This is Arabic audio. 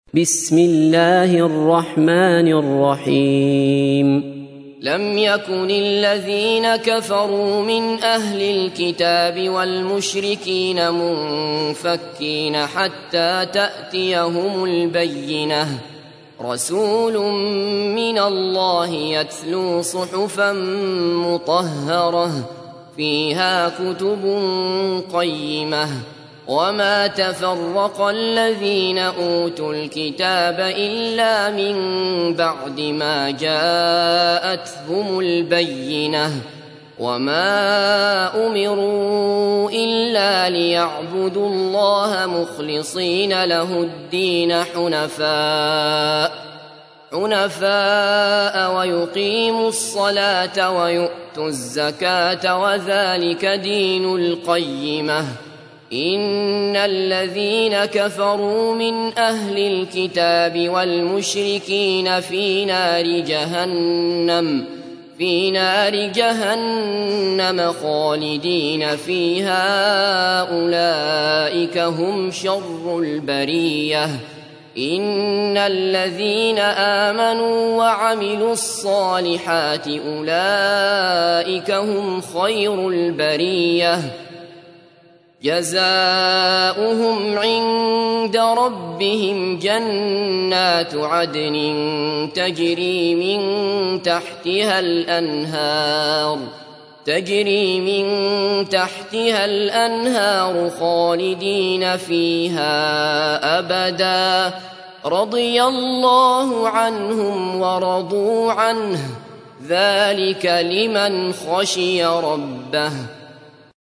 بسم الله الرحمن الرحيم. لم يكن الذين كفروا من أهل الكتاب والمشركين منفكين حتى تأتيهم البينة، رسول من الله يتلو صحفا مطهرة فيها كتب قيمة، وما تفرق الذين أوتوا الكتاب إلا من بعد ما جاءتهم البينة، وما أمروا إلا ليعبدوا الله مخلصين له الدين حنفاء ويقيموا الصلاة ويؤتوا الزكاة وذلك دين القيمة. إن الذين كفروا من أهل الكتاب والمشركين في نار جهنم خالدين فيها، أولئك هم شر البرية. إن الذين آمنوا وعملوا الصالحات أولئك هم خير البرية، جزاؤهم عند ربهم جنات عدن تجري من تحتها الأنهار خالدين فيها أبدا، رضي الله عنهم ورضوا عنه، ذلك لمن خشي ربه.